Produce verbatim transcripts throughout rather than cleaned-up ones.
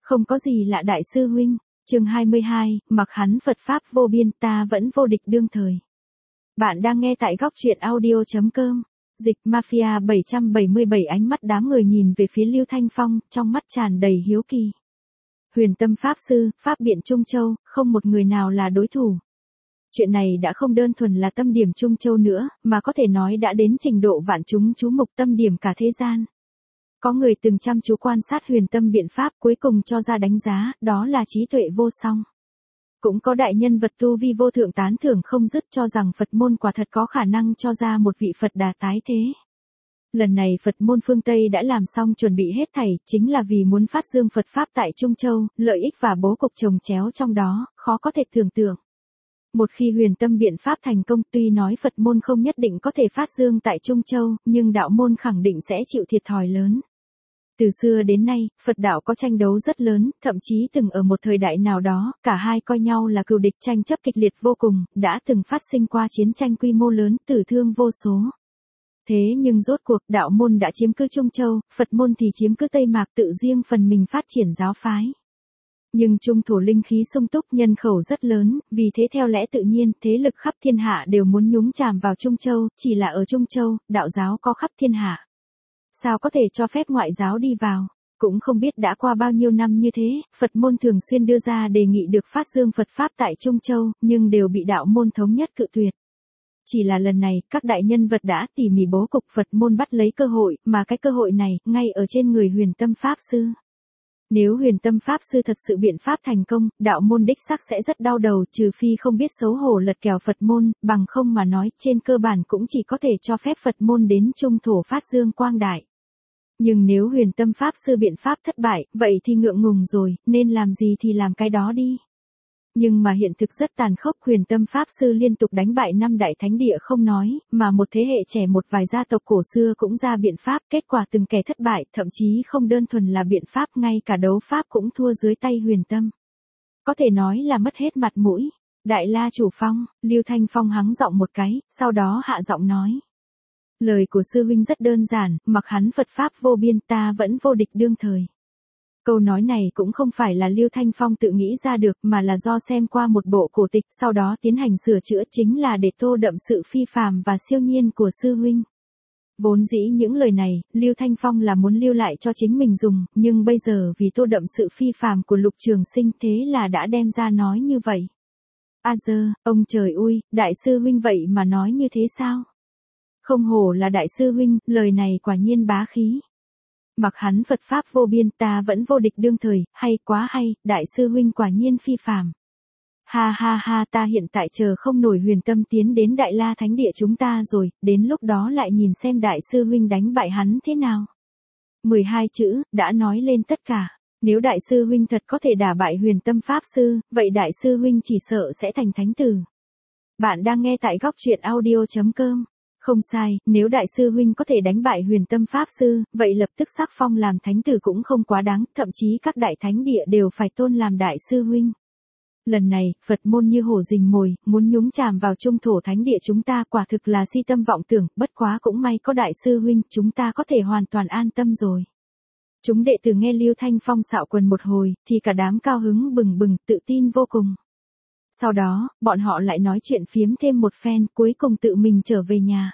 Không có gì lạ đại sư huynh. Chương hai mươi hai, mặc hắn Phật pháp vô biên, ta vẫn vô địch đương thời. Bạn đang nghe tại góc truyện audio chấm com. Dịch Mafia bảy trăm bảy mươi bảy. Ánh mắt đám người nhìn về phía Lưu Thanh Phong, trong mắt tràn đầy hiếu kỳ. Huyền Tâm Pháp Sư, Pháp Biện Trung Châu, không một người nào là đối thủ. Chuyện này đã không đơn thuần là tâm điểm Trung Châu nữa, mà có thể nói đã đến trình độ vạn chúng chú mục, tâm điểm cả thế gian. Có người từng chăm chú quan sát huyền tâm biện pháp, cuối cùng cho ra đánh giá, đó là trí tuệ vô song. Cũng có đại nhân vật tu vi vô thượng tán thưởng không dứt, cho rằng Phật môn quả thật có khả năng cho ra một vị Phật Đà tái thế. Lần này Phật môn phương Tây đã làm xong chuẩn bị hết thảy, chính là vì muốn phát dương Phật Pháp tại Trung Châu, lợi ích và bố cục chồng chéo trong đó, khó có thể tưởng tượng. Một khi huyền tâm biện pháp thành công, tuy nói Phật môn không nhất định có thể phát dương tại Trung Châu, nhưng đạo môn khẳng định sẽ chịu thiệt thòi lớn. Từ xưa đến nay, Phật đạo có tranh đấu rất lớn, thậm chí từng ở một thời đại nào đó, cả hai coi nhau là cừu địch, tranh chấp kịch liệt vô cùng, đã từng phát sinh qua chiến tranh quy mô lớn, tử thương vô số. Thế nhưng rốt cuộc, đạo môn đã chiếm cứ Trung Châu, Phật môn thì chiếm cứ Tây Mạc, tự riêng phần mình phát triển giáo phái. Nhưng trung thổ linh khí sung túc, nhân khẩu rất lớn, vì thế theo lẽ tự nhiên, thế lực khắp thiên hạ đều muốn nhúng chàm vào Trung Châu, chỉ là ở Trung Châu, đạo giáo có khắp thiên hạ. Sao có thể cho phép ngoại giáo đi vào? Cũng không biết đã qua bao nhiêu năm như thế, Phật môn thường xuyên đưa ra đề nghị được phát dương Phật Pháp tại Trung Châu, nhưng đều bị đạo môn thống nhất cự tuyệt. Chỉ là lần này, các đại nhân vật đã tỉ mỉ bố cục, Phật môn bắt lấy cơ hội, mà cái cơ hội này, ngay ở trên người huyền tâm Pháp Sư. Nếu huyền tâm Pháp Sư thật sự biện pháp thành công, đạo môn đích xác sẽ rất đau đầu, trừ phi không biết xấu hổ lật kèo Phật môn, bằng không mà nói, trên cơ bản cũng chỉ có thể cho phép Phật môn đến Trung thổ phát dương quang đại. Nhưng nếu huyền tâm Pháp Sư biện pháp thất bại, vậy thì ngượng ngùng rồi, nên làm gì thì làm cái đó đi. Nhưng mà hiện thực rất tàn khốc, huyền tâm Pháp Sư liên tục đánh bại năm đại thánh địa không nói, mà một thế hệ trẻ một vài gia tộc cổ xưa cũng ra biện pháp, kết quả từng kẻ thất bại, thậm chí không đơn thuần là biện pháp, ngay cả đấu pháp cũng thua dưới tay huyền tâm. Có thể nói là mất hết mặt mũi. Đại La Chủ Phong, Lưu Thanh Phong hắng giọng một cái, sau đó hạ giọng nói. Lời của sư huynh rất đơn giản, mặc hắn Phật Pháp vô biên, ta vẫn vô địch đương thời. Câu nói này cũng không phải là Lưu Thanh Phong tự nghĩ ra được, mà là do xem qua một bộ cổ tịch, sau đó tiến hành sửa chữa, chính là để tô đậm sự phi phàm và siêu nhiên của sư huynh. Vốn dĩ những lời này, Lưu Thanh Phong là muốn lưu lại cho chính mình dùng, nhưng bây giờ vì tô đậm sự phi phàm của Lục Trường Sinh, thế là đã đem ra nói như vậy. A dơ, ông trời ui, đại sư huynh vậy mà nói như thế sao? Không hổ là đại sư huynh, lời này quả nhiên bá khí. Mặc hắn Phật Pháp vô biên, ta vẫn vô địch đương thời, hay quá hay, đại sư huynh quả nhiên phi phàm. Ha ha ha, ta hiện tại chờ không nổi huyền tâm tiến đến Đại La Thánh Địa chúng ta rồi, đến lúc đó lại nhìn xem đại sư huynh đánh bại hắn thế nào. mười hai chữ, đã nói lên tất cả. Nếu đại sư huynh thật có thể đả bại huyền tâm Pháp Sư, vậy đại sư huynh chỉ sợ sẽ thành thánh tử. Bạn đang nghe tại góc truyện audio chấm com. Không sai, nếu đại sư huynh có thể đánh bại huyền tâm Pháp Sư, vậy lập tức sắc phong làm thánh tử cũng không quá đáng, thậm chí các đại thánh địa đều phải tôn làm đại sư huynh. Lần này, Phật môn như hổ rình mồi, muốn nhúng chàm vào trung thổ thánh địa chúng ta, quả thực là si tâm vọng tưởng, bất quá cũng may có đại sư huynh, chúng ta có thể hoàn toàn an tâm rồi. Chúng đệ tử nghe Lưu Thanh Phong xạo quần một hồi, thì cả đám cao hứng bừng bừng, tự tin vô cùng. Sau đó, bọn họ lại nói chuyện phiếm thêm một phen, cuối cùng tự mình trở về nhà.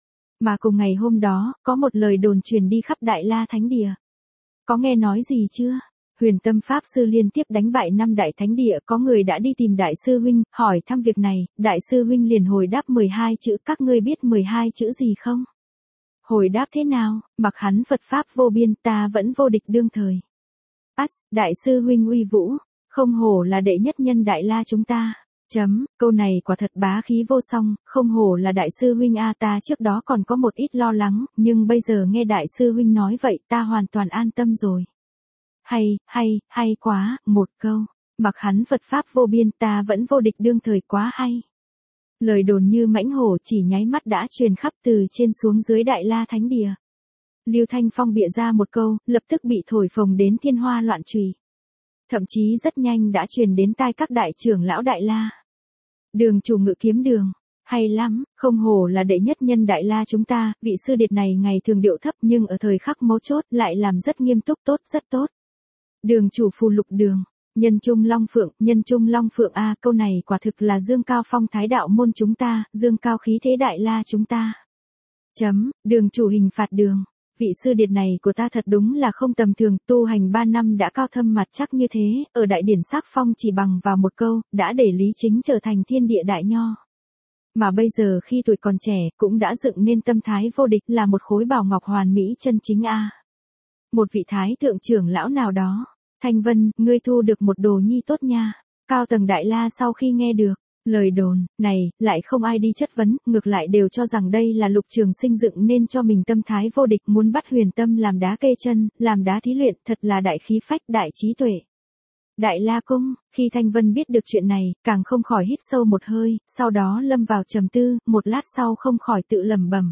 Mà cùng ngày hôm đó, có một lời đồn truyền đi khắp Đại La Thánh Địa. Có nghe nói gì chưa? Huyền tâm Pháp Sư liên tiếp đánh bại năm đại thánh địa, có người đã đi tìm đại sư huynh, hỏi thăm việc này, đại sư huynh liền hồi đáp mười hai chữ, các ngươi biết mười hai chữ gì không? Hồi đáp thế nào? Mặc hắn Phật Pháp vô biên, ta vẫn vô địch đương thời. Άς, đại sư huynh uy vũ, không hổ là đệ nhất nhân Đại La chúng ta. Chấm, câu này quả thật bá khí vô song, không hổ là đại sư huynh a, ta trước đó còn có một ít lo lắng, nhưng bây giờ nghe đại sư huynh nói vậy, ta hoàn toàn an tâm rồi. Hay, hay, hay quá, một câu, mặc hắn Phật Pháp vô biên, ta vẫn vô địch đương thời, quá hay. Lời đồn như mãnh hổ chỉ nháy mắt đã truyền khắp từ trên xuống dưới Đại La Thánh Địa. Lưu Thanh Phong bịa ra một câu, lập tức bị thổi phồng đến thiên hoa loạn trùy. Thậm chí rất nhanh đã truyền đến tai các đại trưởng lão Đại La. Đường chủ Ngự Kiếm Đường, hay lắm, không hổ là đệ nhất nhân Đại La chúng ta, vị sư điệt này ngày thường điệu thấp nhưng ở thời khắc mấu chốt lại làm rất nghiêm túc, tốt, rất tốt. Đường chủ phù lục đường. Nhân trung long phượng, nhân trung long phượng a, câu này quả thực là dương cao phong thái đạo môn chúng ta, dương cao khí thế đại la chúng ta. Chấm, đường chủ hình phạt đường. Vị sư điệt này của ta thật đúng là không tầm thường, tu hành ba năm đã cao thâm mặt chắc như thế, ở đại điển sắc phong chỉ bằng vào một câu, đã để Lý Chính trở thành thiên địa đại nho. Mà bây giờ khi tuổi còn trẻ, cũng đã dựng nên tâm thái vô địch, là một khối bảo ngọc hoàn mỹ chân chính a. Một vị thái thượng trưởng lão nào đó, Thanh Vân, ngươi thu được một đồ nhi tốt nha. Cao tầng đại la sau khi nghe được lời đồn này, lại không ai đi chất vấn, ngược lại đều cho rằng đây là Lục Trường Sinh dựng nên cho mình tâm thái vô địch, muốn bắt Huyền Tâm làm đá kê chân, làm đá thí luyện, thật là đại khí phách, đại trí tuệ. Đại La Cung, khi Thanh Vân biết được chuyện này, càng không khỏi hít sâu một hơi, sau đó lâm vào trầm tư, một lát sau không khỏi tự lẩm bẩm.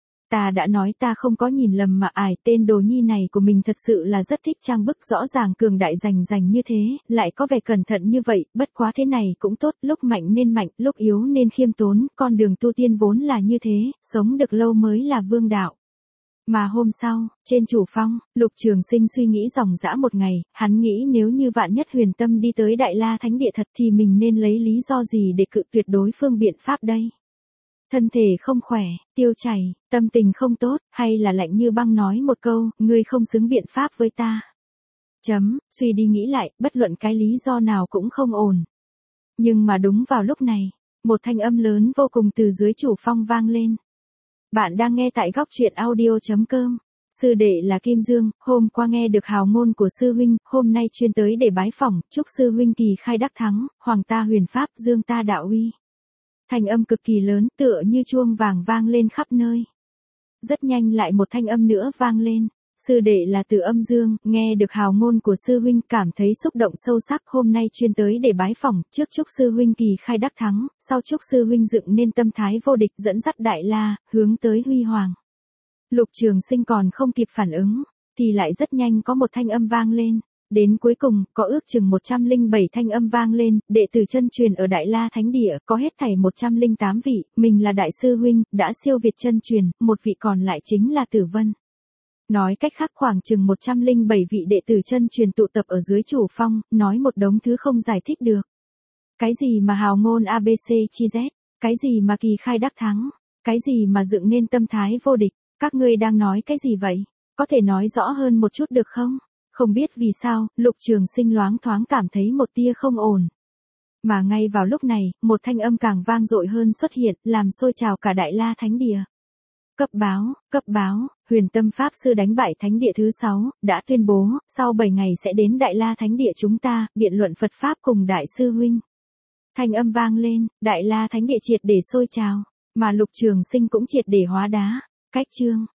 Ta đã nói ta không có nhìn lầm mà ải, tên đồ nhi này của mình thật sự là rất thích trang bức, rõ ràng cường đại rành rành như thế, lại có vẻ cẩn thận như vậy, bất quá thế này cũng tốt, lúc mạnh nên mạnh, lúc yếu nên khiêm tốn, con đường tu tiên vốn là như thế, sống được lâu mới là vương đạo. Mà hôm sau, trên chủ phong, Lục Trường Sinh suy nghĩ dòng dã một ngày, hắn nghĩ nếu như vạn nhất Huyền Tâm đi tới Đại La Thánh Địa thật thì mình nên lấy lý do gì để cự tuyệt đối phương biện pháp đây? Thân thể không khỏe, tiêu chảy, tâm tình không tốt, hay là lạnh như băng nói một câu, ngươi không xứng biện pháp với ta. Chấm, suy đi nghĩ lại, bất luận cái lý do nào cũng không ổn. Nhưng mà đúng vào lúc này, một thanh âm lớn vô cùng từ dưới chủ phong vang lên. Bạn đang nghe tại góc truyện audio chấm com. Sư đệ là Kim Dương, hôm qua nghe được hào ngôn của sư huynh, hôm nay chuyên tới để bái phỏng, chúc sư huynh kỳ khai đắc thắng, hoàng ta huyền pháp, dương ta đạo uy. Thanh âm cực kỳ lớn, tựa như chuông vàng vang lên khắp nơi. Rất nhanh lại một thanh âm nữa vang lên. Sư đệ là Từ Âm Dương, nghe được hào ngôn của sư huynh, cảm thấy xúc động sâu sắc, hôm nay chuyên tới để bái phỏng, trước chúc sư huynh kỳ khai đắc thắng, sau chúc sư huynh dựng nên tâm thái vô địch, dẫn dắt Đại La, hướng tới huy hoàng. Lục Trường Sinh còn không kịp phản ứng, thì lại rất nhanh có một thanh âm vang lên. Đến cuối cùng, có ước chừng một trăm lẻ bảy thanh âm vang lên, đệ tử chân truyền ở Đại La Thánh Địa, có hết thảy một trăm lẻ tám vị, mình là đại sư huynh, đã siêu việt chân truyền, một vị còn lại chính là Tử Vân. Nói cách khác khoảng chừng một trăm lẻ bảy vị đệ tử chân truyền tụ tập ở dưới chủ phong, nói một đống thứ không giải thích được. Cái gì mà hào ngôn a bê xê chi Z, cái gì mà kỳ khai đắc thắng, cái gì mà dựng nên tâm thái vô địch, các ngươi đang nói cái gì vậy? Có thể nói rõ hơn một chút được không? Không biết vì sao, Lục Trường Sinh loáng thoáng cảm thấy một tia không ổn. Mà ngay vào lúc này, một thanh âm càng vang dội hơn xuất hiện, làm sôi trào cả Đại La Thánh Địa. Cấp báo, cấp báo, Huyền Tâm Pháp Sư đánh bại Thánh Địa thứ sáu, đã tuyên bố, sau bảy ngày sẽ đến Đại La Thánh Địa chúng ta, biện luận Phật Pháp cùng Đại sư huynh. Thanh âm vang lên, Đại La Thánh Địa triệt để sôi trào, mà Lục Trường Sinh cũng triệt để hóa đá. Cách chương.